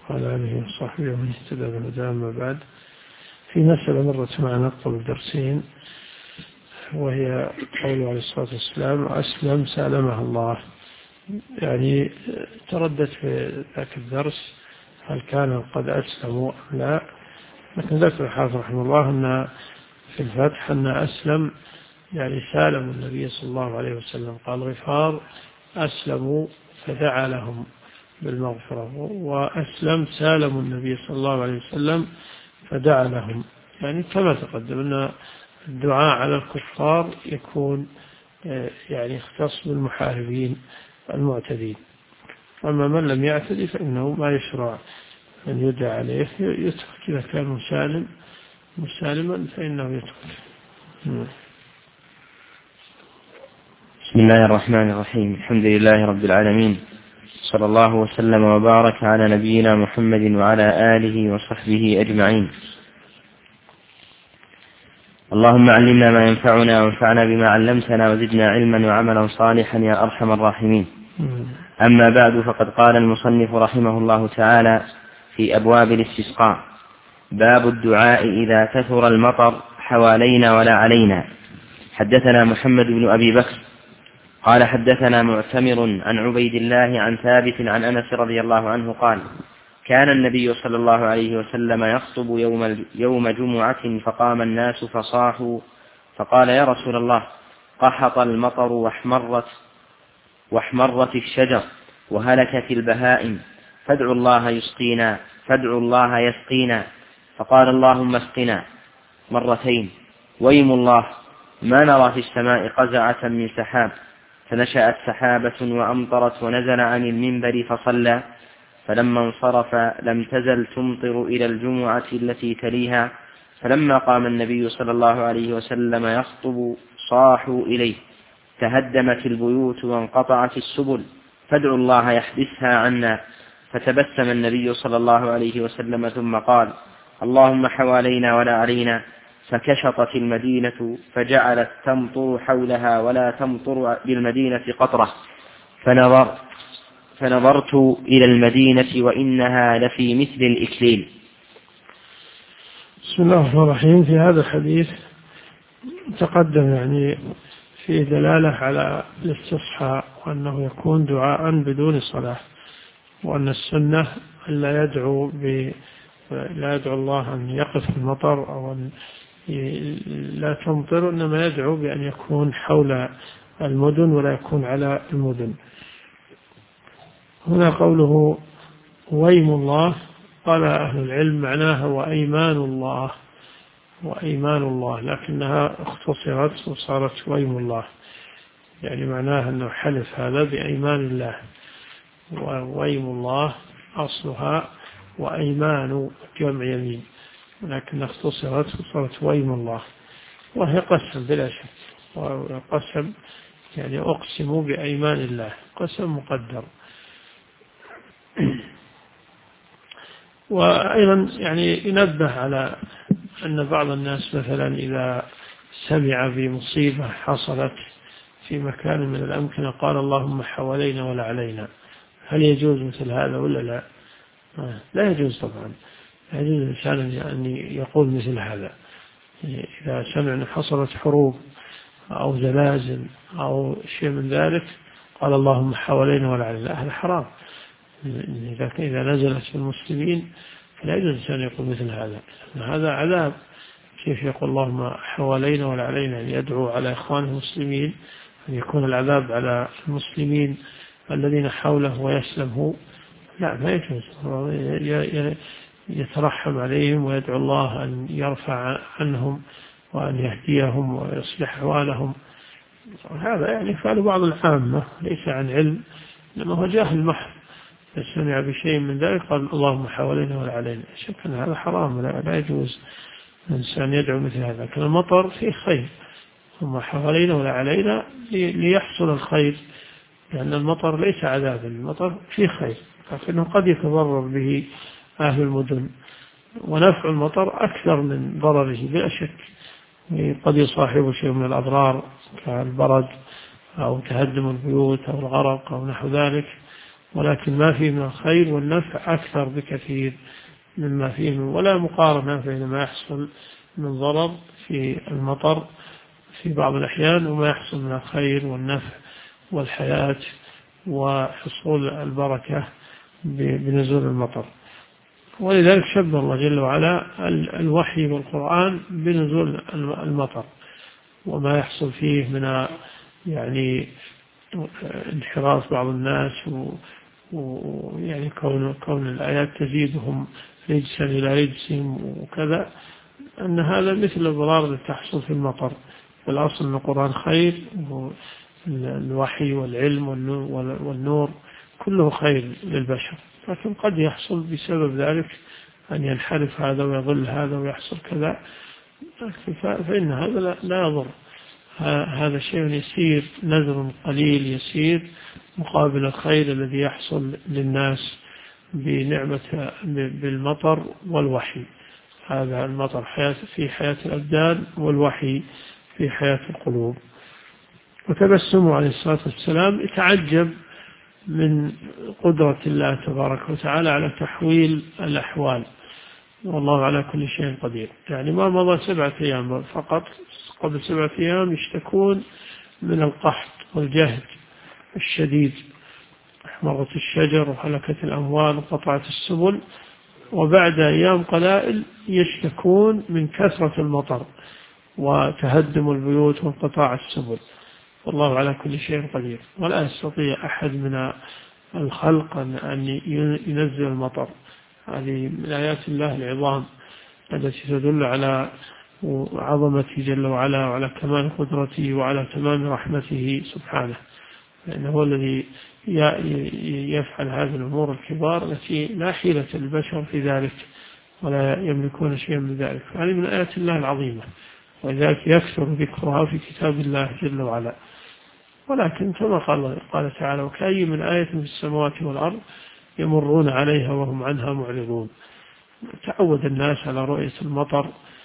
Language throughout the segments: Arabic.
وعلى آله وصحبه ومن اهتدى بهداه. أما بعد، في مسألة مرت معنا قبل درسين، وهي قوله عليه الصلاة والسلام: أسلم سالمه الله. يعني تردد في ذاك الدرس هل كان قد أسلموا أم لا، لكن ذكر الحافظ رحمه الله أن في الفتح أن أسلم يعني سالموا النبي صلى الله عليه وسلم. قال غفار أسلموا فدعا لهم بالمغفرة، وأسلم سالموا النبي صلى الله عليه وسلم فدعا لهم. يعني كما تقدم أن الدعاء على الكفار يكون يعني يختص بالمحاربين المعتدين، أما من لم يعتدي فإنه ما يشرع أن يدعى عليه، يترك إذا كان مسالما فإنه يترك. بسم الله الرحمن الرحيم. الحمد لله رب العالمين، صلى الله وسلم وبارك على نبينا محمد وعلى آله وصحبه أجمعين. اللهم علمنا ما ينفعنا وانفعنا بما علمتنا وزدنا علما وعملا صالحا يا أرحم الراحمين. أما بعد، فقد قال المصنف رحمه الله تعالى في أبواب الاستسقاء: باب الدعاء إذا كثر المطر حوالينا ولا علينا. حدثنا محمد بن أبي بكر قال حدثنا معتمر عن عبيد الله عن ثابت عن أنس رضي الله عنه قال: كان النبي صلى الله عليه وسلم يخطب يوم جمعة فقام الناس فصاحوا فقال: يا رسول الله، قحط المطر واحمرت الشجر وهلكت البهائم، فادعوا الله يسقينا. فقال: اللهم اسقنا مرتين. ويم الله، ما نرى في السماء قزعة من سحاب. فنشأت سحابة وأمطرت ونزل عن المنبر فصلى، فلما انصرف لم تزل تمطر إلى الجمعة التي تليها. فلما قام النبي صلى الله عليه وسلم يخطب صاحوا إليه: تهدمت البيوت وانقطعت السبل، فادعوا الله يحبسها عنا. فتبسم النبي صلى الله عليه وسلم ثم قال: اللهم حوالينا ولا علينا. فكشطت المدينة فجعلت تمطر حولها ولا تمطر بالمدينة قطرة. فنظرت إلى المدينة وإنها لفي مثل الإكليل. بسم الله الرحمن الرحيم. في هذا الحديث تقدم يعني فيه دلالة على الاستصحاء، وأنه يكون دعاء بدون صلاة، وأن السنة لا يدعو الله أن يقف المطر أو أن لا تمطر، إنما يدعو بأن يكون حول المدن ولا يكون على المدن. هنا قوله ويم الله، قال أهل العلم معناها وأيمان الله، لكنها اختصرت وصارت ويم الله، يعني معناها أنه حلف هذا بأيمان الله. وويم الله أصلها وأيمان جمع يمين، لكن اختصرت وصارت ويم الله، وهي قسم بلا شك، وقسم يعني أقسم بأيمان الله، قسم مقدر. وأيضا يعني ينبه على أن بعض الناس مثلا إذا سمع بمصيبة حصلت في مكان من الأمكنة قال: اللهم حوالينا ولا علينا. هل يجوز مثل هذا ولا لا؟ لا يجوز طبعا. يجوز الإنسان أن يقول مثل هذا إذا سمع أن حصلت حروب أو زلازل أو شيء من ذلك، قال: اللهم حوالينا ولا علينا. هذا حرام. إذا نزلت في المسلمين لا يجوز الإنسان يقول مثل هذا، هذا عذاب. كيف يقول اللهم حوالينا ولا علينا؟ أن يدعو على إخوانه المسلمين أن يكون العذاب على المسلمين الذين حوله ويسلم هو؟ لا، ما يجوز. يترحم عليهم ويدعو الله أن يرفع عنهم وأن يهديهم ويصلح أحوالهم. هذا يعني فعل بعض العامة ليس عن علم، إنما هو جاهل محض. سمع بشيء من ذلك قال: اللهم حوالينا ولا علينا. شك أن هذا حرام، لا يجوز الإنسان يدعو مثل هذا. لكن المطر فيه خير، ثم حوالينا ولا علينا ليحصل الخير، لأن المطر ليس عذابا، المطر فيه خير، لكنه قد يتضرر به أهل المدن، ونفع المطر أكثر من ضرره بلا شك. قد يصاحب شيء من الأضرار كالبرد أو تهدم البيوت أو الغرق أو نحو ذلك، ولكن ما فيه من الخير والنفع أكثر بكثير مما فيه ولا مقارنة بين ما يحصل من ضرر في المطر في بعض الأحيان وما يحصل من الخير والنفع والحياة وحصول البركة بنزول المطر. ولذلك شبه الله جل وعلا الوحي والقرآن بنزول المطر وما يحصل فيه من يعني انحراف بعض الناس ويعني كون الآيات تزيدهم رجسا إلى رجسهم وكذا، أن هذا مثل الضرار التي تحصل في المطر. والأصل أن القرآن خير، الوحي والعلم والنور كله خير للبشر، لكن قد يحصل بسبب ذلك أن ينحرف هذا ويضل هذا ويحصل كذا، فإن هذا لا يضر. هذا شيء يسير، نذر قليل يسير مقابل الخير الذي يحصل للناس بنعمة بالمطر والوحي. هذا المطر في حياة الأبدان والوحي في حياة القلوب. وتبسمه عليه الصلاة والسلام يتعجب من قدرة الله تبارك وتعالى على تحويل الأحوال، والله على كل شيء قدير. يعني ما مضى 7 أيام فقط، قبل 7 أيام يشتكون من القحط والجهد الشديد، احمرت الشجر وهلكت الأموال وقطعت السبل، وبعد أيام قلائل يشتكون من كثرة المطر وتهدم البيوت وانقطاع السبل، والله على كل شيء قدير. ولا يستطيع أحد من الخلق أن ينزل المطر. هذه من آيات الله العظام التي تدل على عظمته جل وعلا وعلى كمال قدرته وعلى تمام رحمته سبحانه، لأنه هو الذي يفعل هذه الأمور الكبار التي لا حيلة للبشر في ذلك ولا يملكون شيئا من ذلك. هذه من آيات الله العظيمة، ولذلك يكثر ذكرها في كتاب الله جل وعلا. ولكن كما قال تعالى: وكأي من آية في السماوات والأرض يمرون عليها وهم عنها معرضون. تعود الناس على رؤية المطر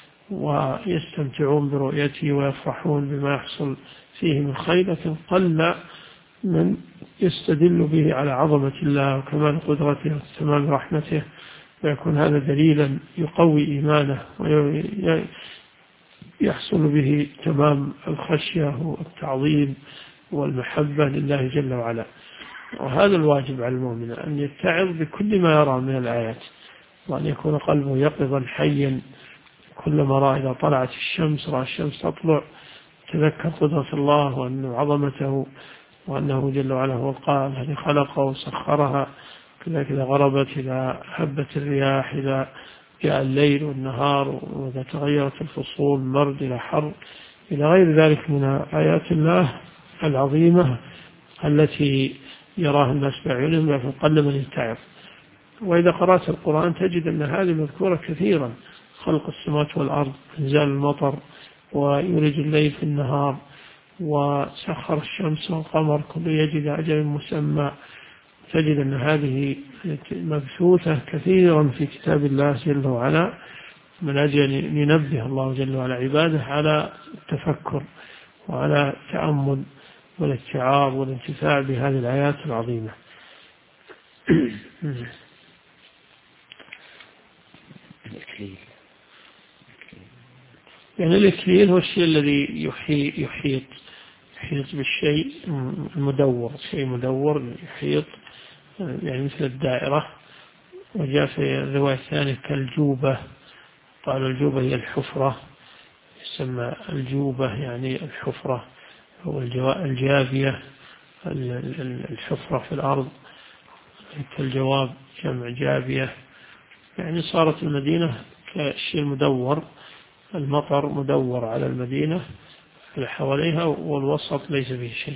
ويستمتعون برؤيته ويفرحون بما يحصل فيه من خير، لكن قل من يستدل به على عظمة الله وكمال قدرته وتمام رحمته، ويكون هذا دليلا يقوي إيمانه ويحصل به تمام الخشية والتعظيم والمحبة لله جل وعلا. وهذا الواجب على المؤمن، أن يتعظ بكل ما يرى من الآيات، وأن يكون قلبه يقظا حيا. كلما رأى إذا طلعت الشمس، رأى الشمس تطلع، تذكر قدرة الله وأن عظمته وأنه جل وعلا هو القائل الذي خلقه وسخرها. كذلك إذا غربت، إذا هبت الرياح، إذا جاء الليل والنهار، وإذا تغيرت الفصول، مرد إلى حر، إلى غير ذلك من آيات الله العظيمة التي يراها الناس بأعينهم، لكن قل من يتعظ. وإذا قرأت القرآن تجد أن هذه مذكورة كثيرا: خلق السماوات والأرض، إنزال المطر، ويولج الليل في النهار، وسخر الشمس والقمر كل يجد أجل مسمى. تجد أن هذه مبثوثة كثيرا في كتاب الله جل وعلا، من أجل أن ينبه الله جل وعلا عباده على التفكر وعلى التأمل والاتعاظ والانتفاع بهذه الآيات العظيمة. يعني الإكليل هو الشيء الذي يحيط بالشيء المدور، شيء مدور يحيط، يعني مثل الدائرة. وجاء في الرواية الثانية كالجوبة، قالوا الجوبة هي الحفرة، يسمى الجوبة يعني الحفرة، هو الجابية، الحفرة في الأرض، كالجواب جمع جابية. يعني صارت المدينة كالشيء المدور، المطر مدور على المدينة اللي حواليها، والوسط ليس فيه شيء.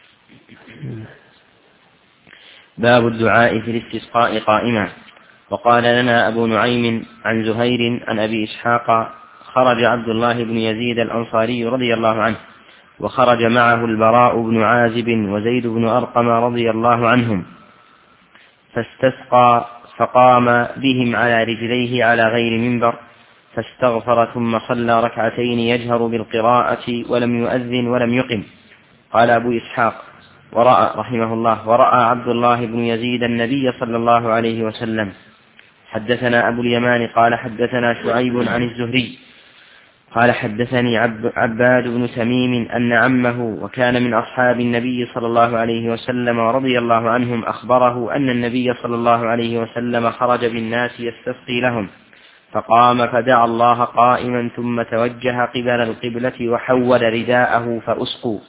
باب الدعاء في الاستسقاء قائما. وقال لنا أبو نعيم عن زهير عن أبي إسحاق: خرج عبد الله بن يزيد الأنصاري رضي الله عنه، وخرج معه البراء بن عازب وزيد بن أرقم رضي الله عنهم، فاستسقى، فقام بهم على رجليه على غير منبر، فاستغفر ثم صلى ركعتين يجهر بالقراءة ولم يؤذن ولم يقم. قال أبو إسحاق: ورأى عبد الله بن يزيد النبي صلى الله عليه وسلم. حدثنا أبو اليمان قال حدثنا شعيب عن الزهري قال حدثني عباد بن تميم أن عمه وكان من أصحاب النبي صلى الله عليه وسلم ورضي الله عنهم أخبره أن النبي صلى الله عليه وسلم خرج بالناس يستسقي لهم فقام فدعا الله قائما ثم توجه قبل القبلة وحول رداءه فأسقوا.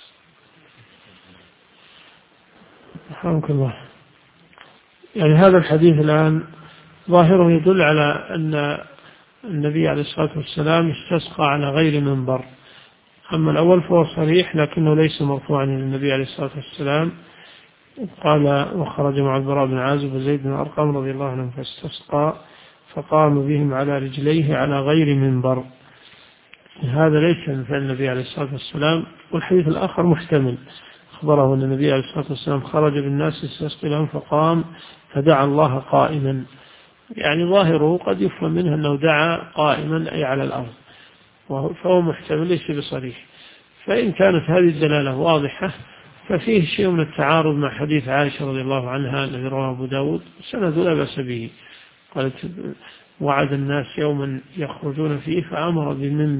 رحمك الله. يعني هذا الحديث الآن ظاهره يدل على أن النبي عليه الصلاة والسلام استسقى على غير منبر. أما الأول فهو صريح لكنه ليس مرفوعا إلى النبي عليه الصلاة والسلام. قال وخرج مع البراء بن عازب وزيد بن أرقم رضي الله عنهم فاستسقى فقام بهم على رجليه على غير منبر. هذا ليس من فعل النبي عليه الصلاة والسلام. والحديث الآخر محتمل، أخبره أن النبي عليه الصلاة والسلام خرج بالناس يستسقي لهم فقام فدعا الله قائما. يعني ظاهره قد يفهم منه أنه دعا قائما أي على الأرض، فهو محتمل ليس بصريح. فإن كانت هذه الدلالة واضحة ففيه شيء من التعارض مع حديث عائشة رضي الله عنها الذي رواه أبو داود سند لا بأس به. قالت وعد الناس يوما يخرجون فيه فأمر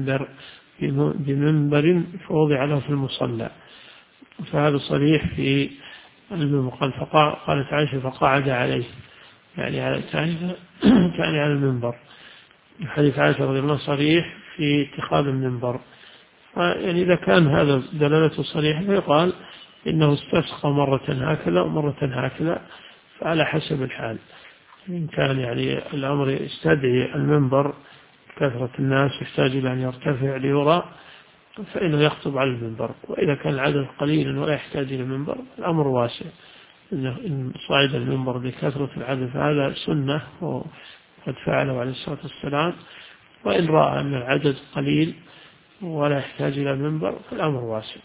بمنبر فوضع له في المصلى، فهذا صريح في المنبر. قالت عائشة فقعد عليه، يعني على المنبر. حديث عائشة رضي الله صريح في اتخاذ المنبر. يعني إذا كان هذا دلالته صريحة فيقال إنه استسقى مرة هكذا ومرة هكذا، فعلى حسب الحال. إن كان يعني الأمر يستدعي المنبر كثرة الناس يحتاج إلى أن يرتفع ليرى فإنه يخطب على المنبر. وإذا كان العدد قليلا ولا يحتاج إلى المنبر الأمر واسع. إن صعد المنبر بكثرة العدد فهذا سنة وقد فعله عليه الصلاة والسلام. وإن رأى أن العدد قليل ولا يحتاج إلى المنبر فالأمر واسع.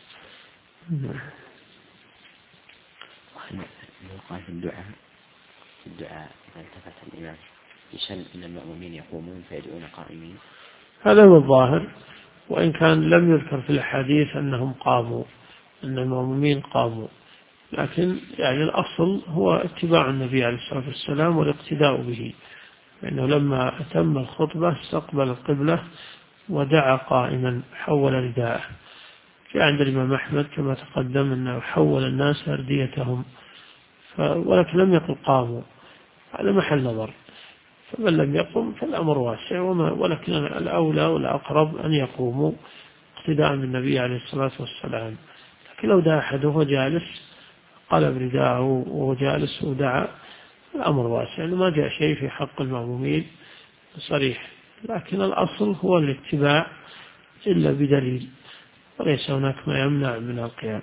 قال في الدعاء إذا التفت الإمام يشن أن المأمومين يقومون فيدعون قائمين، هذا هو الظاهر. وإن كان لم يذكر في الحديث أنهم قاموا، أن المأمومين قاموا، لكن يعني الأصل هو اتباع النبي عليه الصلاة والسلام والاقتداء به، لأنه لما أتم الخطبة استقبل القبلة ودعا قائما حول رداءه. في عند الإمام أحمد كما تقدم أنه حول الناس أرديتهم، ولكن لم يقل قاموا، هذا محل نظر. فمن لم يقم فالأمر واسع، ولكن الأولى والأقرب أن يقوموا اقتداء بالنبي عليه الصلاة والسلام. لكن لو دعا أحد وهو جالس قلب رداءه وهو جالس ودعا الأمر واسع، ما جاء شيء في حق المأمومين صريح. لكن الأصل هو الاتباع إلا بدليل، وليس هناك ما يمنع من القيام.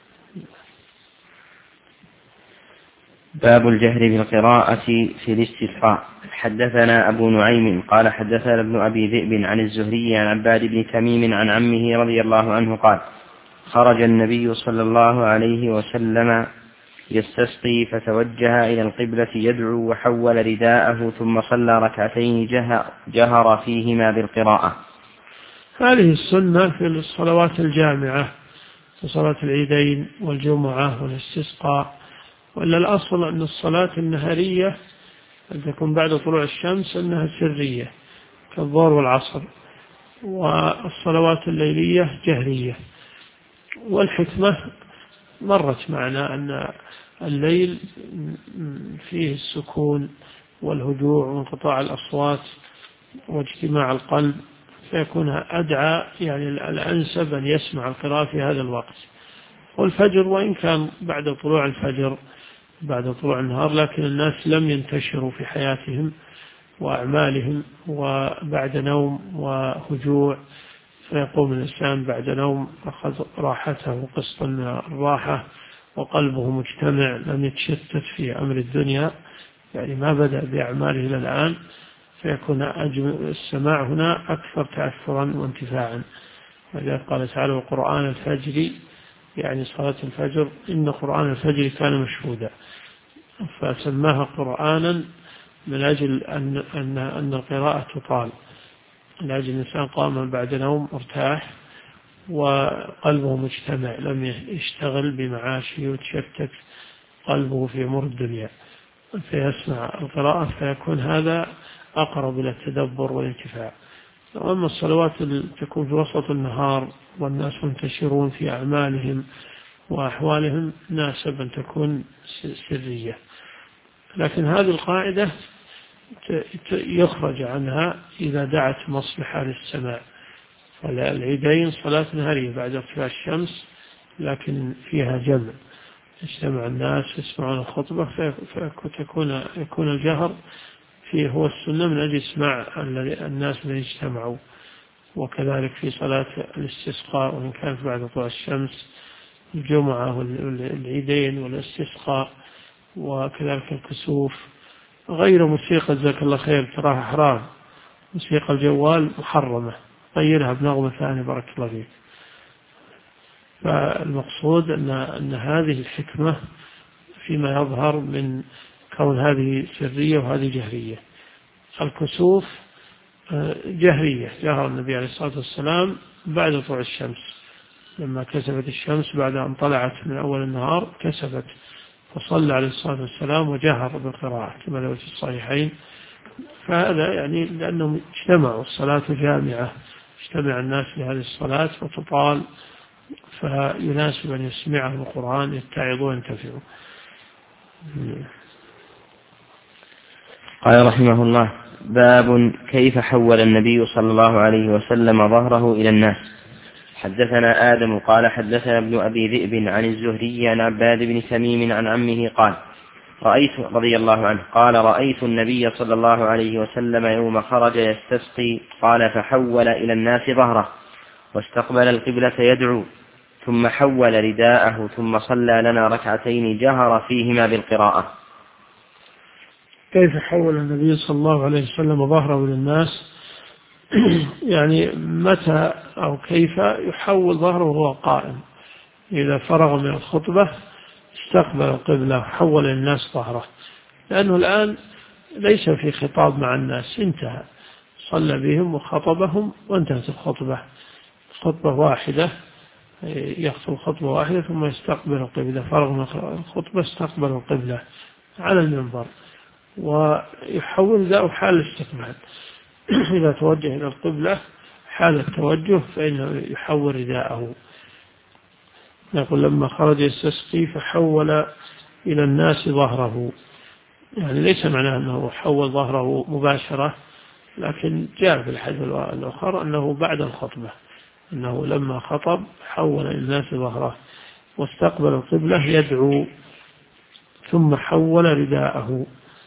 باب الجهر بالقراءة في الاستسقاء. حدثنا أبو نعيم قال حدثنا ابن أبي ذئب عن الزهري عن عباد بن تميم عن عمه رضي الله عنه قال خرج النبي صلى الله عليه وسلم يستسقي فتوجه إلى القبلة يدعو وحول رداءه ثم صلى ركعتين جهر فيهما بالقراءة. هذه السنة في الصلوات الجامعة، في صلاة العيدين والجمعة والاستسقاء. وإلا الأصل أن الصلاة النهارية أن تكون بعد طلوع الشمس أنها سرية كالظهر والعصر، والصلوات الليلية جهرية. والحكمة مرت معنا أن الليل فيه السكون والهدوء وانقطاع الأصوات واجتماع القلب، فيكون أدعى يعني الأنسب أن يسمع القراءة في هذا الوقت. والفجر وإن كان بعد طلوع الفجر بعد طلوع النهار، لكن الناس لم ينتشروا في حياتهم وأعمالهم وبعد نوم وهجوع، فيقوم الإنسان بعد نوم أخذ راحته قسطا من الراحة وقلبه مجتمع لم يتشتت في أمر الدنيا، يعني ما بدأ بأعماله إلى الآن، فيكون السماع هنا أكثر تأثرا وانتفاعا. ولذلك قال تعالى وقرآن الفجر، يعني صلاة الفجر إن قرآن الفجر كان مشهودا، فسماها قرآنا من أجل أن القراءة تطال، من أجل الإنسان قام بعد نوم ارتاح وقلبه مجتمع، لم يشتغل بمعاشه وتشتت قلبه في أمور الدنيا، فيسمع القراءة فيكون هذا أقرب إلى التدبر والانتفاع. وأما الصلوات تكون في وسط النهار والناس منتشرون في أعمالهم وأحوالهم ناسب أن تكون سرية، لكن هذه القاعدة يخرج عنها إذا دعت مصلحة للسماع. فالعيدين صلاة نهارية بعد ارتفاع الشمس، لكن فيها جمع، يجتمع الناس يسمعون الخطبة، فيكون الجهر فيه هو السنة من أجل إسماع الناس الذين اجتمعوا. وكذلك في صلاة الاستسقاء وإن كانت بعد طلوع الشمس، الجمعة والعيدين والاستسقاء، وكذلك الكسوف. غير موسيقى جزاك الله خير تراها حرام، موسيقى الجوال محرمة، غيرها بنغمة ثانية بارك الله فيك. فالمقصود أن هذه الحكمة فيما يظهر من كون هذه سرية وهذه جهرية. الكسوف جهرية، جهر النبي عليه الصلاة والسلام بعد طلوع الشمس، لما كسفت الشمس بعد أن طلعت من أول النهار كسفت، فصلى عليه الصلاة والسلام وجهر بالقراءة كما لو في الصحيحين. فهذا يعني لأنهم اجتمعوا، الصلاة جامعة، اجتمع الناس لهذه الصلاة وتطال، فيناسب أن يسمعهم القرآن يتعظوا وينتفعوا. قال رحمه الله: باب كيف حول النبي صلى الله عليه وسلم ظهره إلى الناس. حدثنا آدم قال حدثنا ابن أبي ذئب عن الزهري عن عباد بن تميم عن عمه قال رأيت رضي الله عنه قال رأيت النبي صلى الله عليه وسلم يوم خرج يستسقي قال فحول إلى الناس ظهره واستقبل القبلة يدعو، ثم حول رداءه ثم صلى لنا ركعتين جهر فيهما بالقراءة. كيف حول النبي صلى الله عليه وسلم ظهره إلى الناس؟ يعني متى أو كيف يحول ظهره وهو قائم؟ إذا فرغ من الخطبة استقبل القبلة وحول الناس ظهره، لأنه الآن ليس في خطاب مع الناس، انتهى، صلى بهم وخطبهم وانتهت الخطبة، خطبة واحدة، يخطب خطبة واحدة ثم يستقبل القبلة، فرغ من الخطبة استقبل القبلة على المنبر، ويحول ذا حال الاستقبال. إذا توجه إلى القبلة حال التوجه فإنه يحول رداءه. يقول لما خرج يستسقي فحول إلى الناس ظهره، يعني ليس معناه أنه حول ظهره مباشرة، لكن جاء في الحديث الآخر أنه بعد الخطبة، أنه لما خطب حول إلى الناس ظهره واستقبل القبلة يدعو، ثم حول رداءه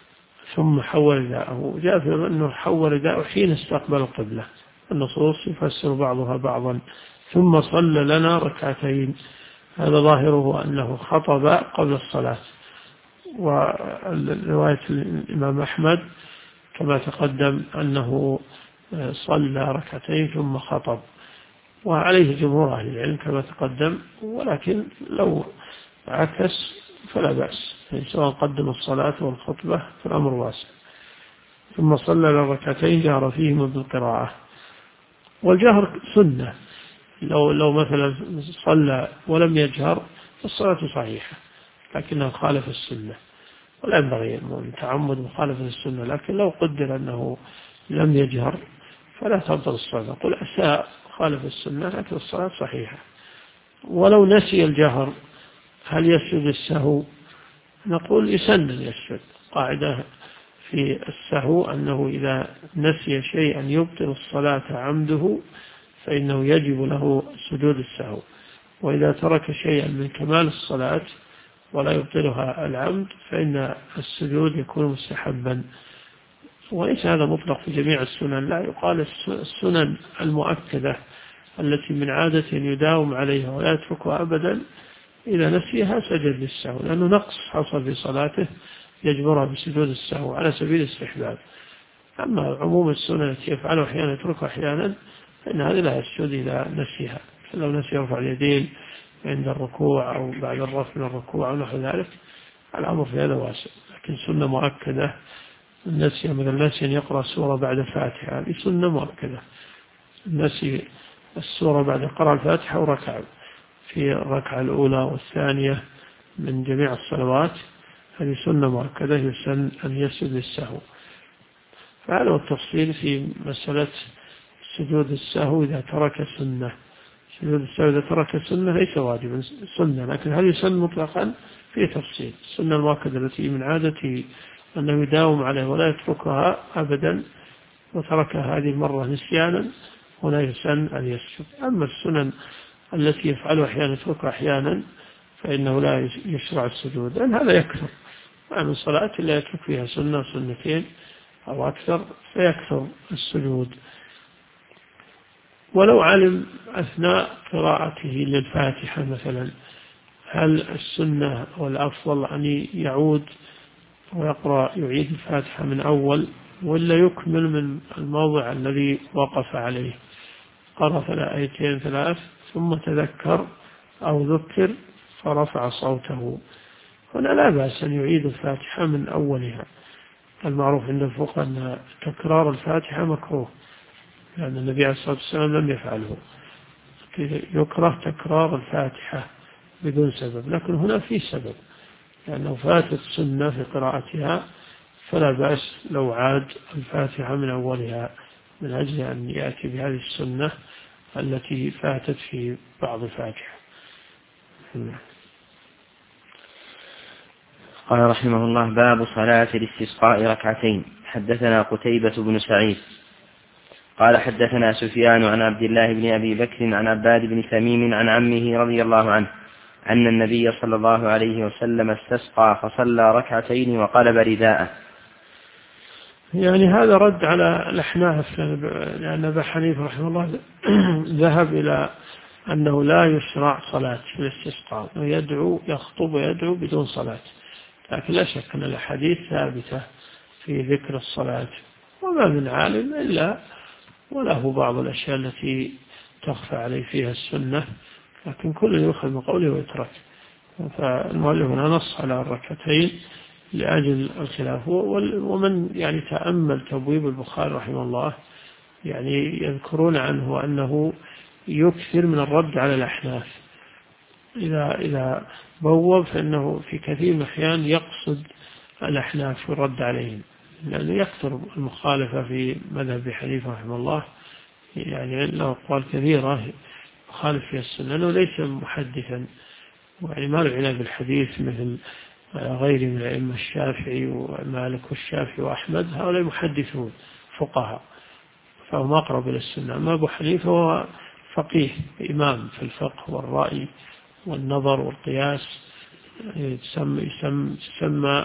جاء في أنه حول رداءه حين استقبل القبلة. النصوص يفسر بعضها بعضا. ثم صلى لنا ركعتين، هذا ظاهره أنه خطب قبل الصلاة. ورواية الإمام أحمد كما تقدم أنه صلى ركعتين ثم خطب، وعليه جمهور أهل العلم كما تقدم، ولكن لو عكس فلا بأس، سواء قدم الصلاة والخطبة فالأمر واسع. ثم صلى ركعتين جهر فيهما بالقراءة، والجهر سنة، لو مثلا صلى ولم يجهر فالصلاة صحيحة، لكنه خالف السنة، ولا ينبغي أن تعمد مخالفة السنة. لكن لو قدر أنه لم يجهر فلا تبطل الصلاة، قل أساء خالف السنة لكن الصلاة صحيحة. ولو نسي الجهر هل يسجد السهو؟ نقول يسن يسجد. قاعدة في السهو أنه إذا نسي شيئا يبطل الصلاة عمده فإنه يجب له سجود السهو، وإذا ترك شيئا من كمال الصلاة ولا يبطلها العمد فإن السجود يكون مستحبا. وليس هذا مطلق في جميع السنن، لا، يقال السنن المؤكدة التي من عادة يداوم عليها ولا يتركها أبدا إذا نسيها سجد للسهو، لأنه نقص حصل في صلاته يجبرها بسجود السهو على سبيل الاستحباب. أما عموم السنن التي يفعلها أحيانا يتركها أحيانا فإن هذه لا يسجد إذا نسيها. لو نسي يرفع اليدين عند الركوع أو بعد الرفع من الركوع أو نحو ذلك الأمر في هذا واسع. لكن سنة مؤكدة النسي، مثل النسي أن يقرأ سورة بعد فاتحة، هذه سنة مؤكدة. النسي السورة بعد قراءة الفاتحة وركع في الركعة الأولى والثانية من جميع الصلوات، هذه سنة مؤكدة يسن أن يسجد للسهو. فهذا هو التفصيل في مسألة سجود السهو إذا ترك سنة. سجود السهو إذا ترك سنة ليس واجبا، سنة، لكن هل يسن مطلقا؟ في تفصيل. السنة المؤكدة التي من عادته أنه يداوم عليها ولا يتركها أبدا وتركها هذه المرة نسيانا هنا يسن أن يسجد. أما السنن التي يفعلها أحيانا يتركها أحيانا فإنه لا يشرع السجود، لأن هذا يكثر. ما من صلاة إلا يترك فيها سنة سنتين أو أكثر فيكثر السجود. ولو علم أثناء قراءته للفاتحة مثلا هل السنة والأفضل أن يعود ويقرأ يعيد الفاتحة من أول ولا يكمل من الموضع الذي وقف عليه؟ قرأ آيتين ثلاث ثم تذكر أو ذكر فرفع صوته، هنا لا بأس أن يعيد الفاتحة من أولها. المعروف عند الفقهاء أن تكرار الفاتحة مكروه، لأن النبي عليه الصلاة والسلام لم يفعله، يكره تكرار الفاتحة بدون سبب، لكن هنا في سبب، لأنه فاتت سنة في قراءتها فلا بأس لو عاد الفاتحة من أولها من أجل أن يأتي بهذه السنة التي فاتت في بعض الفاتحة. قال رحمه الله: باب صلاة الاستسقاء ركعتين. حدثنا قتيبة بن سعيد قال حدثنا سفيان عن عبد الله بن أبي بكر عن عباد بن تميم عن عمه رضي الله عنه أن النبي صلى الله عليه وسلم استسقى فصلى ركعتين وقلب رداءه. يعني هذا رد على الأحناف، لأن أبا حنيفة رحمه الله ذهب إلى أنه لا يشرع صلاة في الاستسقاء، ويدعو يخطب ويدعو بدون صلاة، لكن لا شك أن الحديث ثابتة في ذكر الصلاة، وما من عالم إلا وله بعض الأشياء التي تخفى عليه فيها السنة، لكن كل يؤخذ من قوله ويترك. فالمؤلف هنا نص على الركعتين لأجل الخلاف. ومن يعني تأمل تبويب البخاري رحمه الله يعني يذكرون عنه أنه يكثر من الرد على الأحناف، إذا بوب فإنه في كثير من الأحيان يقصد الأحناف في الرد عليهم، لأنه يكثر المخالفة في مذهب حنيفة رحمه الله، يعني له أقوال كثيرة يخالف فيها السنة، لأنه ليس محدثا، يعني ما له علاقة بالحديث مثل غير من الأئمة الشافعي ومالك والشافعي وأحمد، هؤلاء محدثون فقهاء فهم أقرب إلى السنة. أما أبو حنيفة هو فقيه إمام في الفقه والرأي والنظر والقياس، يسمى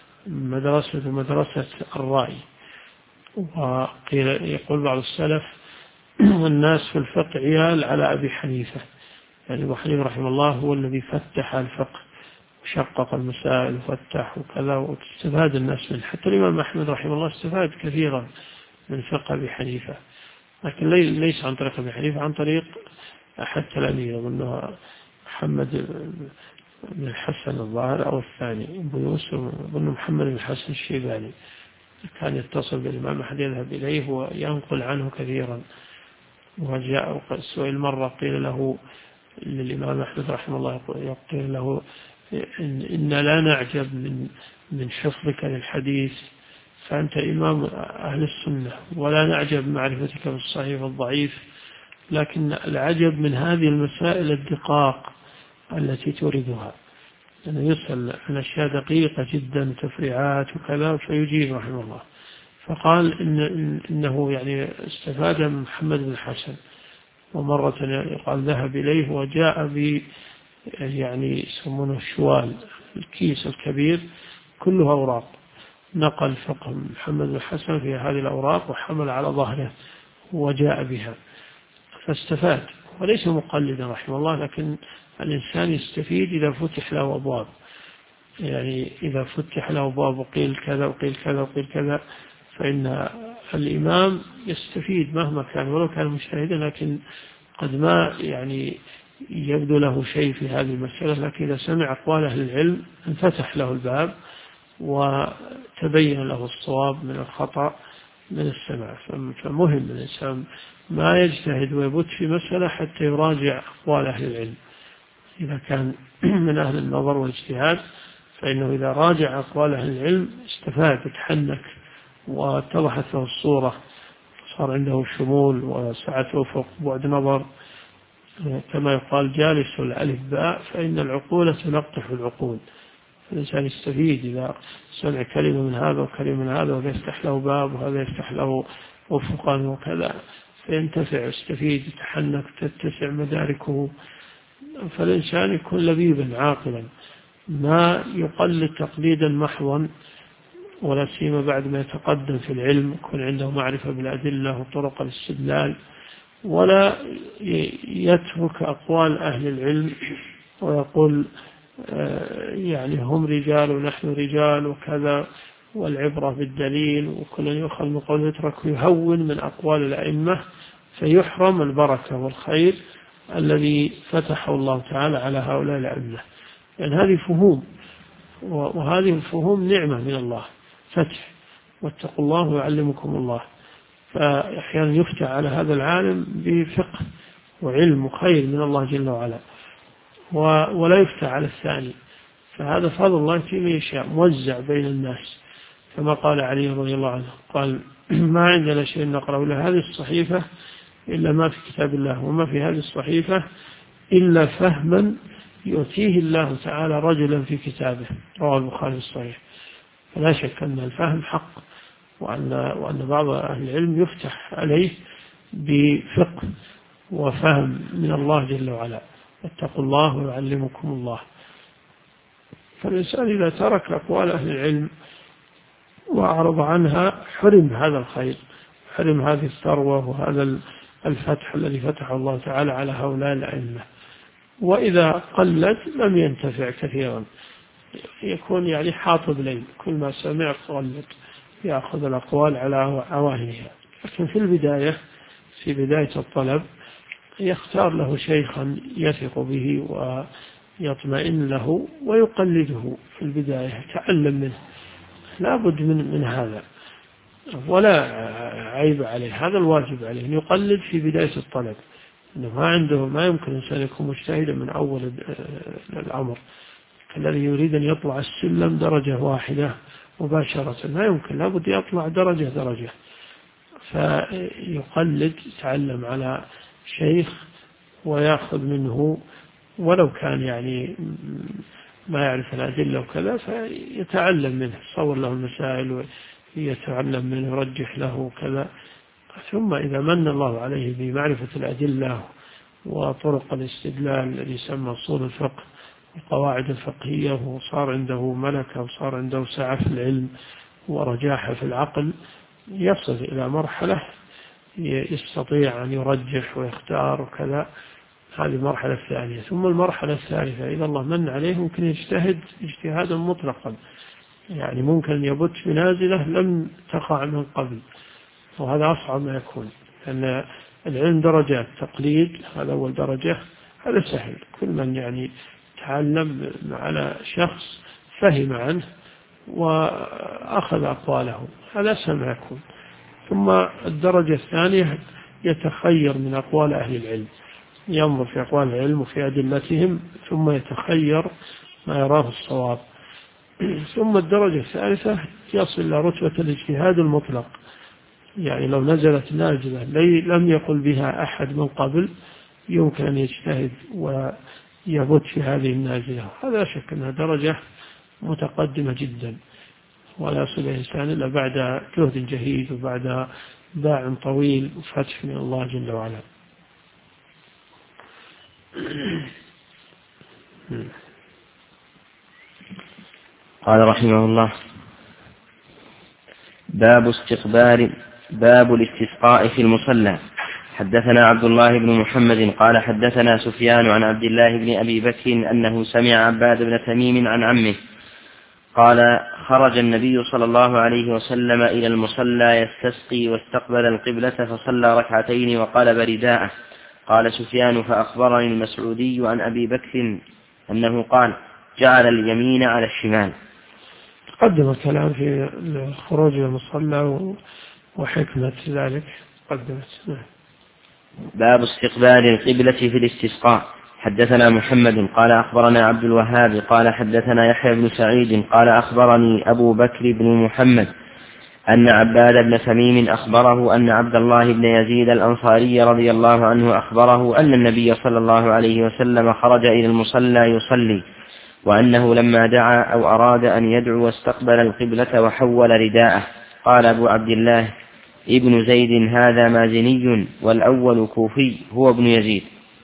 مدرسة الرأي. وقيل يقول بعض السلف الناس في الفقه عيال على أبي حنيفة، يعني أبو حنيفة رحمه الله هو الذي فتح الفقه وشقق المسائل وفتح وكذا، واستفاد الناس منه. حتى الإمام أحمد رحمه الله استفاد كثيرا من فقه أبي حنيفة، لكن ليس عن طريق أبي حنيفة، عن طريق أحد تلاميذه، أنه محمد بن الحسن الظاهر أو الثاني أبو يوسف، أظن محمد بن الحسن الشيباني، كان يتصل بالإمام أحد يذهب إليه وينقل عنه كثيرا. وجاء سئل مرة قيل له للإمام أحمد رحمه الله يقول له إن لا نعجب من حفظك للحديث، فأنت إمام أهل السنة، ولا نعجب معرفتك بالصحيح والضعيف، لكن العجب من هذه المسائل الدقاق التي تريدها، أنه يسأل عن أشياء دقيقة جدا تفريعات وكذا فيجيب رحمه الله. فقال إنه يعني استفاد من محمد بن الحسن، ومرة قال ذهب إليه وجاء يعني يسمونه الشوال، الكيس الكبير كله أوراق، نقل فقه محمد بن الحسن في هذه الأوراق وحمل على ظهره وجاء بها، فاستفاد. وليس مقلدا رحمه الله، لكن الإنسان يستفيد إذا فتح له أبواب، يعني إذا فتح له أبواب وقيل كذا وقيل كذا وقيل كذا، فإن الإمام يستفيد مهما كان ولو كان مجتهدا، لكن قد ما يعني يبدو له شيء في هذه المسألة، لكن إذا سمع أقوال أهل العلم انفتح له الباب وتبين له الصواب من الخطأ، من السماع. فمهم الإنسان ما يجتهد ويبت في مسألة حتى يراجع أقوال أهل العلم. إذا كان من أهل النظر والاجتهاد فإنه إذا راجع أقوال أهل العلم استفاد وتحنك واتضحت له الصورة، صار عنده شمول وسعة أفق بعد نظر. كما يقال جالس الألف باء فإن العقول تلقح العقول. الإنسان يستفيد إذا سمع كلمة من هذا وكلمة من هذا، وهذا يفتح له باب وهذا يفتح له أفقا وكذا، فينتفع يستفيد يتحنك تتسع مداركه. فالإنسان يكون لبيبا عاقلا، ما يقلد تقليدا محضا، ولا سيما بعد ما يتقدم في العلم يكون عنده معرفة بالأدلة وطرق الاستدلال، ولا يترك أقوال أهل العلم ويقول يعني هم رجال ونحن رجال وكذا، والعبرة بالدليل وكل يؤخذ من قول يترك ويهون من أقوال الأئمة، فيحرم البركة والخير الذي فتحه الله تعالى على هؤلاء الأئمة. يعني هذه فهوم، وهذه الفهوم نعمة من الله، فتح، واتقوا الله ويعلمكم الله. فأحيانا يفتح على هذا العالم بفقه وعلم وخير من الله جل وعلا، ولا يفتح على الثاني. فهذا فضل الله فيما يشاء موزع بين الناس، كما قال علي رضي الله عنه قال ما عندنا شيء نقرأ إلا هذه الصحيفة إلا ما في كتاب الله، وما في هذه الصحيفة إلا فهما يؤتيه الله تعالى رجلا في كتابه. رواه البخاري الصحيح. فلا شك أن الفهم حق، وأن بعض أهل العلم يفتح عليه بفقه وفهم من الله جل وعلا. واتقوا الله ويعلمكم الله. فالإنسان إذا ترك أقوال أهل العلم وأعرض عنها حرم هذا الخير، حرم هذه الثروة وهذا الفتح الذي فتحه الله تعالى على هؤلاء الأئمة. وإذا قلت لم ينتفع كثيرا، يكون يعني حاطب ليل، كل ما سمع قلت يأخذ الأقوال على عواهنها. لكن في البداية، في بداية الطلب، يختار له شيخا يثق به ويطمئن له ويقلده في البداية، يتعلم منه، لا بد من هذا، ولا عيب عليه، هذا الواجب عليه أن يقلد في بداية الطلب. إنه ما يمكن الإنسان يكون مجتهدا من أول الأمر، الذي يريد أن يطلع السلم درجة واحدة مباشرة، ما يمكن، لا بد يطلع درجة درجة. فيقلد، يتعلم على شيخ ويأخذ منه، ولو كان يعني ما يعرف الأدلة وكذا، فيتعلم منه، يصور له المسائل ويتعلم منه، يرجح له كذا. ثم إذا من الله عليه بمعرفة الأدلة وطرق الاستدلال الذي يسمى أصول الفقه القواعد الفقهية، وصار عنده ملكة وصار عنده سعة في العلم ورجاحة في العقل، يصل إلى مرحلة يستطيع أن يرجح ويختار وكذا. هذه المرحلة الثانية. ثم المرحلة الثالثة، إذا الله من عليه ممكن يجتهد اجتهادا مطلقا، يعني ممكن يبت بنازلة لم تقع من قبل، وهذا أصعب ما يكون، لأن العلم درجات. تقليد هذا أول درجة، هذا سهل، كل من يعني تعلم على شخص فهم عنه وأخذ أقواله، هذا أسهل ما يكون. ثم الدرجة الثانية يتخير من أقوال أهل العلم، ينظر في أقوال العلم وفي أدلتهم ثم يتخير ما يراه الصواب. ثم الدرجة الثالثة يصل إلى رتبة الاجتهاد المطلق، يعني لو نزلت نازلة لم يقل بها أحد من قبل يمكن أن يجتهد ويبت في هذه النازلة. هذا شك أنها درجة متقدمة جدا، ولا يصل الإنسان إلا بعد جهد جهيد وبعد باع طويل وفتح من الله جل وعلا. قال رحمه الله: باب الاستسقاء في المصلى. حدثنا عبد الله بن محمد قال حدثنا سفيان عن عبد الله بن أبي بكر أنه سمع عباد بن تميم عن عمه قال: خرج النبي صلى الله عليه وسلم إلى المصلى يستسقي واستقبل القبلة فصلى ركعتين وقلب رداءه. قال سفيان: فأخبرني المسعودي عن أبي بكر أنه قال: جعل اليمين على الشمال. تقدم الكلام في الخروج إلى المصلى وحكمة ذلك قدمت. باب استقبال القبلة في الاستسقاء. حدثنا محمد قال أخبرنا عبد الوهاب قال حدثنا يحيى بن سعيد قال أخبرني أبو بكر بن محمد أن عباد بن تميم أخبره أن عبد الله بن يزيد الأنصاري رضي الله عنه أخبره أن النبي صلى الله عليه وسلم خرج إلى المصلى يصلي، وأنه لما دعا أو أراد أن يدعو استقبل القبلة وحول رداءه. قال أبو عبد الله ابن زيد هذا مازني والأول كوفي هو ابن يزيد.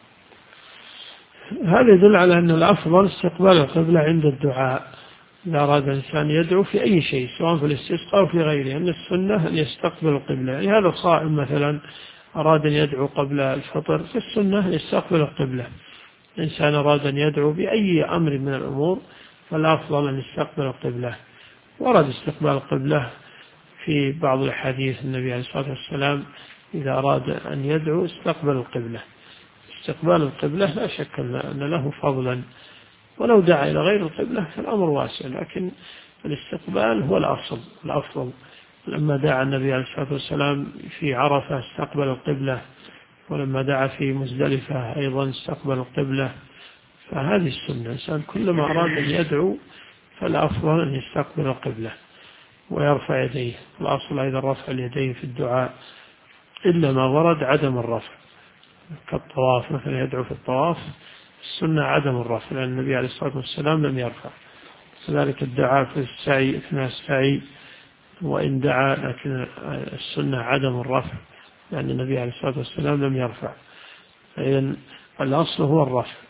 هذا يدل على أن الأفضل استقبال القبلة عند الدعاء إذا أراد الإنسان يدعو في أي شيء سواء في الاستسقاء أو في غيره، أن السنة أن يستقبل القبلة. يعني هذا الصائم مثلا أراد أن يدعو قبل الفطر، في السنة أن يستقبل القبلة. الإنسان أراد أن يدعو بأي أمر من الأمور فالأفضل أن يستقبل القبلة. ورد استقبال القبلة في بعض الحديث النبي عليه الصلاة والسلام إذا أراد أن يدعو استقبل القبلة. استقبال القبلة لا شك أن له فضلا، ولو دعا إلى غير القبلة فالأمر واسع، لكن الاستقبال هو الأفضل. لما دعا النبي عليه الصلاة والسلام في عرفة استقبل القبلة، ولما دعا في مزدلفة أيضا استقبل القبلة. فهذه السنة، الإنسان كلما أراد أن يدعو فالأفضل أن يستقبل القبلة ويرفع يديه. الأصل أيضا رفع اليدين في الدعاء، إلا ما ورد عدم الرفع كالطواف مثلا، يدعو في الطواف السنة عدم الرفع لأن النبي عليه الصلاة والسلام لم يرفع. كذلك الدعاء في السعي أثناء السعي وإن دعا، لكن السنة عدم الرفع لأن النبي عليه الصلاة والسلام لم يرفع. فإذن الأصل هو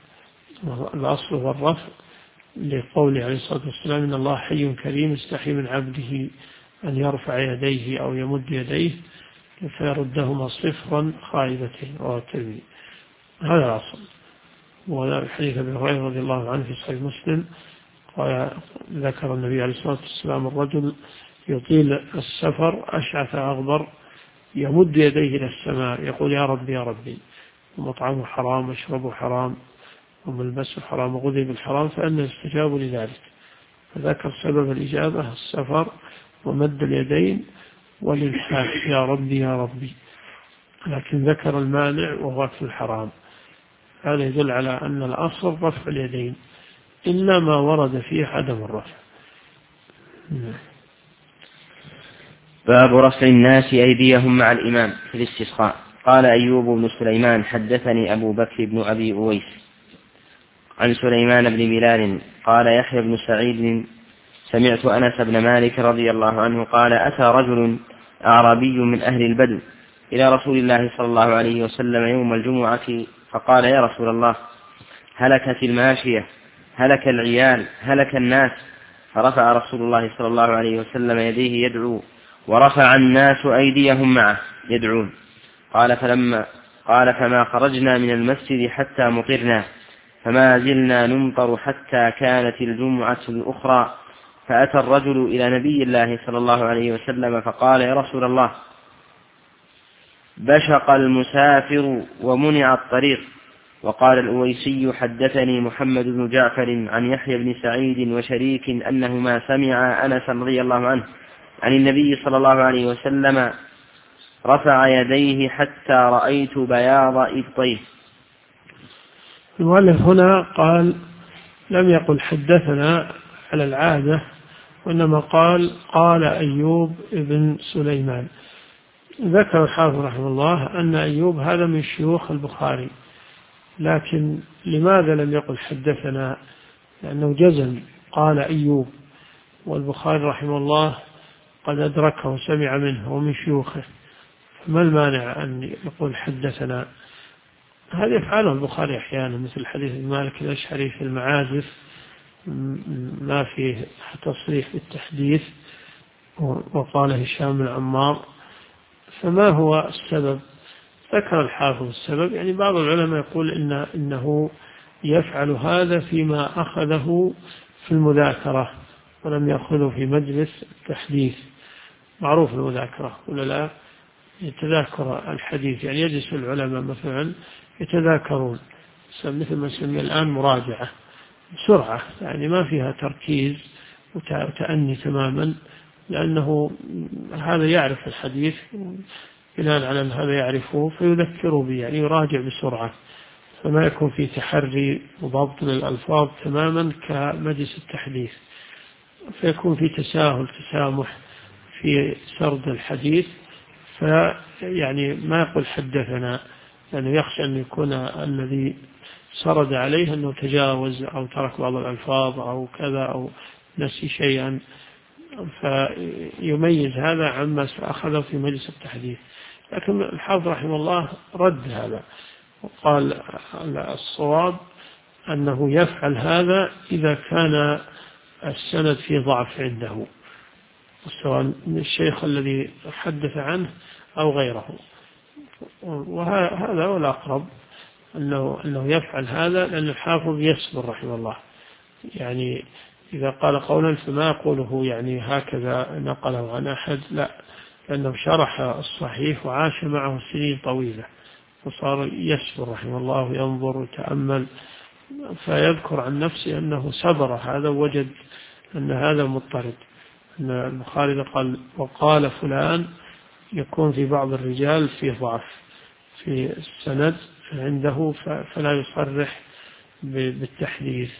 الرفع لقوله عليه الصلاة والسلام إن الله حي كريم يستحي من عبده أن يرفع يديه أو يمد يديه فيردهما صفرا خائبتين، رواه الترمذي. هذا الأصل. وهذا حديث أبي هريرة رضي الله عنه في صحيح مسلم قال ذكر النبي عليه الصلاة والسلام الرجل يطيل السفر أشعث أغبر يمد يديه إلى السماء يقول يا ربي يا ربي، ومطعمه حرام ومشربه حرام وملبسه حرام وغذي بالحرام، فأنه يستجاب لذلك. فذكر سبب الإجابة السفر ومد اليدين والإلحاح يا ربي يا ربي، لكن ذكر المانع وهو أكل الحرام. هذا يدل على أن الأصل رفع اليدين إلا ما ورد فيه عدم الرفع. باب رفع الناس أيديهم مع الإمام في الاستسقاء. قال أيوب بن سليمان حدثني أبو بكر بن أبي أويس عن سليمان بن بلال قال يحيى بن سعيد سمعت أنس بن مالك رضي الله عنه قال أتى رجل أعرابي من أهل البدو إلى رسول الله صلى الله عليه وسلم يوم الجمعة فقال يا رسول الله هلكت الماشية هلك العيال هلك الناس. فرفع رسول الله صلى الله عليه وسلم يديه يدعو ورفع الناس أيديهم معه يدعون. قال فما خرجنا من المسجد حتى مطرنا فما زلنا نمطر حتى كانت الجمعة الأخرى. فأتى الرجل إلى نبي الله صلى الله عليه وسلم فقال يا رسول الله بشق المسافر ومنع الطريق. وقال الأويسي حدثني محمد بن جعفر عن يحيى بن سعيد وشريك أنهما سمع أنس رضي الله عنه عن النبي صلى الله عليه وسلم رفع يديه حتى رأيت بياض إبطيه. المؤلف هنا لم يقل حدثنا على العادة، وإنما قال أيوب بن سليمان. ذكر الحافظ رحمه الله أن أيوب هذا من شيوخ البخاري، لكن لماذا لم يقل حدثنا؟ لأنه جزم قال أيوب، والبخاري رحمه الله قد أدركه وسمع منه ومن شيوخه، فما المانع أن يقول حدثنا؟ هذا يفعله البخاري أحيانا، مثل حديث مالك الأشعري في المعازف ما فيه تصريح بالتحديث وقال هشام بن عمار. فما هو السبب؟ ذكر الحافظ السبب، يعني بعض العلماء يقول إنه يفعل هذا فيما أخذه في المذاكرة ولم يأخذه في مجلس التحديث. معروف المذاكرة ولا لا؟ يتذاكر الحديث، يعني يجلس العلماء مثلا يتذاكرون مثل ما سمي الآن مراجعة بسرعة، يعني ما فيها تركيز وتأني تماما، لأنه هذا يعرف الحديث، بناء على أن هذا يعرفه فيذكره به، يعني يراجع بسرعة، فما يكون في تحري وضبط للألفاظ تماما كمجلس التحديث، فيكون في تساهل تسامح في سرد الحديث، فيعني ما يقول حدثنا، لأنه يعني يخشى أن يكون الذي سرد عليه أنه تجاوز أو ترك بعض الألفاظ أو كذا أو نسي شيئا، فيميز هذا عما أخذه في مجلس التحديث. لكن الحافظ رحمه الله رد هذا وقال الصواب أنه يفعل هذا إذا كان السند في ضعف عنده، سواء من الشيخ الذي حدث عنه أو غيره، وهذا هو الأقرب أنه يفعل هذا، لأن الحافظ يصبر رحمه الله، يعني إذا قال قولا فما يقوله يعني هكذا نقله عن أحد، لا، لأنه شرح الصحيح وعاش معه سنين طويلة، فصار يصبر رحمه الله وينظر ويتأمل، فيذكر عن نفسه أنه صبر هذا ووجد أن هذا مضطرد، أن البخاري قال وقال فلان يكون في بعض الرجال فيه ضعف في السند عنده، فلا يصرح بالتحديث.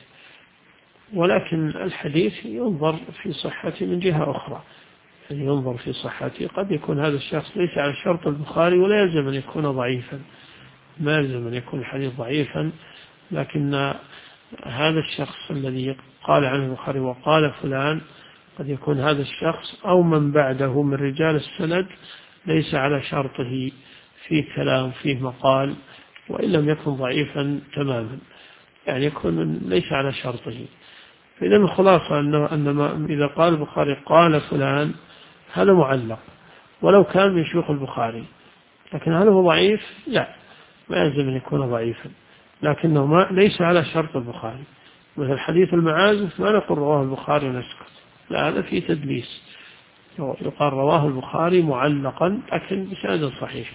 ولكن الحديث ينظر في صحته من جهة أخرى، يعني ينظر في صحته، قد يكون هذا الشخص ليس على شرط البخاري ولا يلزم أن يكون ضعيفا، ما يلزم أن يكون الحديث ضعيفا، لكن هذا الشخص الذي قال عنه البخاري وقال فلان قد يكون هذا الشخص أو من بعده من رجال السند ليس على شرطه، فيه كلام فيه مقال، وإن لم يكن ضعيفا تماما، يعني يكون ليس على شرطه. فإذا الخلاصة أن إذا قال البخاري قال فلان هذا معلق ولو كان من شيوخ البخاري، لكن هل هو ضعيف؟ لا، ما يلزم أن يكون ضعيفا، لكنه ليس على شرط البخاري. مثل حديث المعازف ما نقول رواه البخاري ونسكت، لا، هذا فيه تدليس، يقال رواه البخاري معلقا لكن بسند صحيح،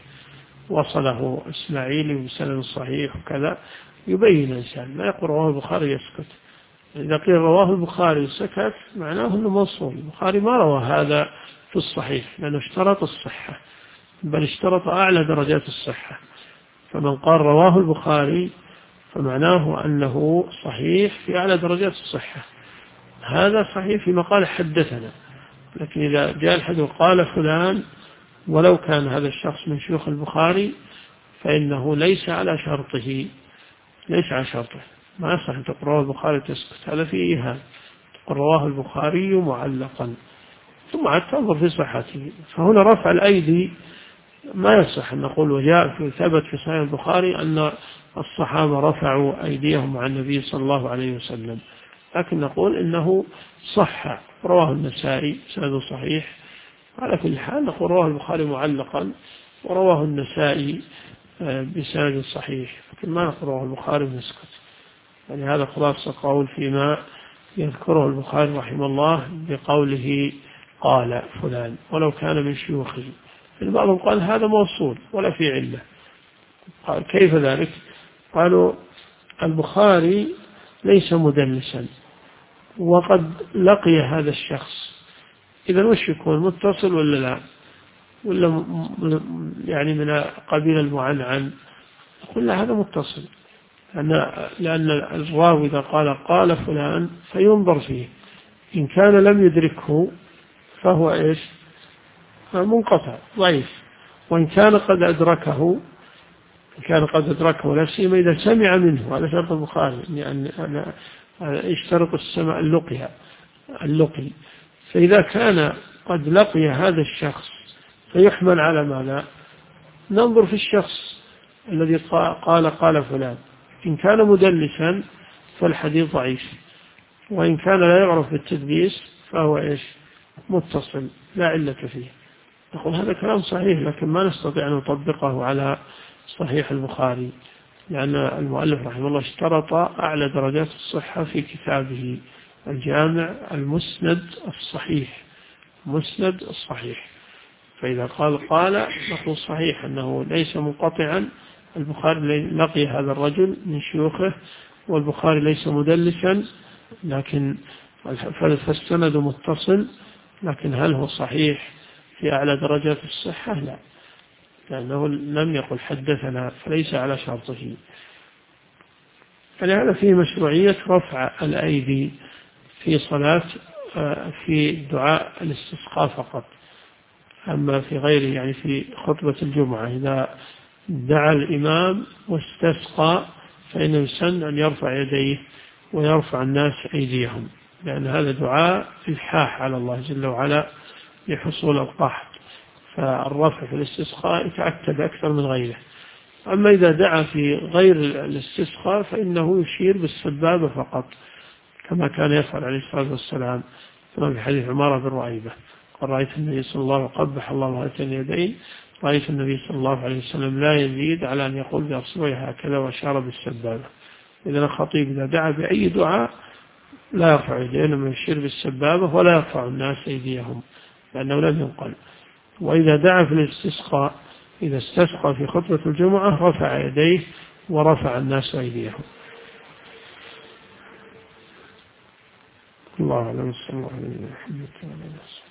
وصله إسماعيلي بسند صحيح وكذا، يبين الإنسان، ما يقول رواه البخاري يسكت. إذا قيل رواه البخاري سكت معناه أنه موصول، البخاري ما روى هذا في الصحيح لأنه اشترط الصحة، بل اشترط أعلى درجات الصحة، فمن قال رواه البخاري فمعناه أنه صحيح في أعلى درجات الصحة، هذا صحيح في مقال حدثنا. لكن إذا جاء الحديث قال فلان ولو كان هذا الشخص من شيوخ البخاري فإنه ليس على شرطه، ليس على شرطه، ما يصح أن تقول رواه البخاري تسكت، هذا فيه إيهام، تقول رواه البخاري معلقا ثم عاد تنظر في صحته. فهنا رفع الأيدي ما يصح أن نقول وجاء في ثبت في صحيح البخاري أن الصحابة رفعوا أيديهم عن النبي صلى الله عليه وسلم، لكن نقول إنه صح، رواه النسائي سند صحيح، على كل حال نقول رواه البخاري معلقا ورواه النسائي بسند صحيح، لكن ما نقول رواه البخاري ونسكت. يعني هذا خلاصة قول فيما يذكره البخاري رحمه الله بقوله قال فلان ولو كان من شيوخه. بعضهم قال هذا موصول ولا في علة، قال كيف ذلك؟ قالوا البخاري ليس مدلسا وقد لقي هذا الشخص، إذا وش يكون متصل ولا لا، ولا يعني من قبيل المعنعن؟ قل هذا متصل، لأن الراوي إذا قال فلان فينظر فيه، إن كان لم يدركه فهو إيش؟ منقطع ضعيف، وإن كان قد أدركه، لا سيما إذا سمع منه على شرط البخاري، يعني أنا اشترط السمع اللقي، فإذا كان قد لقي هذا الشخص فيحمل على ماذا؟ ننظر في الشخص الذي قال فلان، إن كان مدلسا فالحديث ضعيف، وإن كان لا يعرف بالتدليس فهو إيش؟ متصل لا علة فيه. نقول هذا كلام صحيح، لكن ما نستطيع أن نطبقه على صحيح البخاري، لأن المؤلف رحمه الله اشترط أعلى درجات الصحة في كتابه الجامع المسند الصحيح، مسند الصحيح، فإذا قال نقول صحيح أنه ليس منقطعا، البخاري لقي هذا الرجل من شيوخه، والبخاري ليس مدلسا، لكن فالسند متصل، لكن هل هو صحيح في أعلى درجات الصحة؟ لا، لأنه لم يقل حدثنا، فليس على شرطه. فلهذا فيه مشروعية رفع الأيدي في صلاة في دعاء الاستسقاء فقط. أما في غيره يعني في خطبة الجمعة إذا دعا الإمام واستسقى فإنه يسن أن يرفع يديه ويرفع الناس أيديهم، لأن هذا دعاء إلحاح على الله جل وعلا لحصول القحط، فالرفع في الاستسقاء يتأكد أكثر من غيره. أما إذا دعا في غير الاستسقاء فإنه يشير بالسبابة فقط، كما كان يفعل عليه الصلاة والسلام كما في حديث عمارة بن رعيبة قال رأيت النبي صلى الله عليه وسلم قبح الله هاتين اليدين، رأيت النبي صلى الله عليه وسلم لا يزيد على أن يقول بأصبعه هكذا وأشار بالسبابة. إذن الخطيب إذا دعا بأي دعاء لا يرفع يديه، إنما يشير بالسبابة ولا يرفع الناس أيديهم لأنه لم ينقل. وإذا دعا في الاستسقاء إذا استسقى في خطبة الجمعة رفع يديه ورفع الناس أيديهم. الله أعلم. صلى الله عليه وسلم.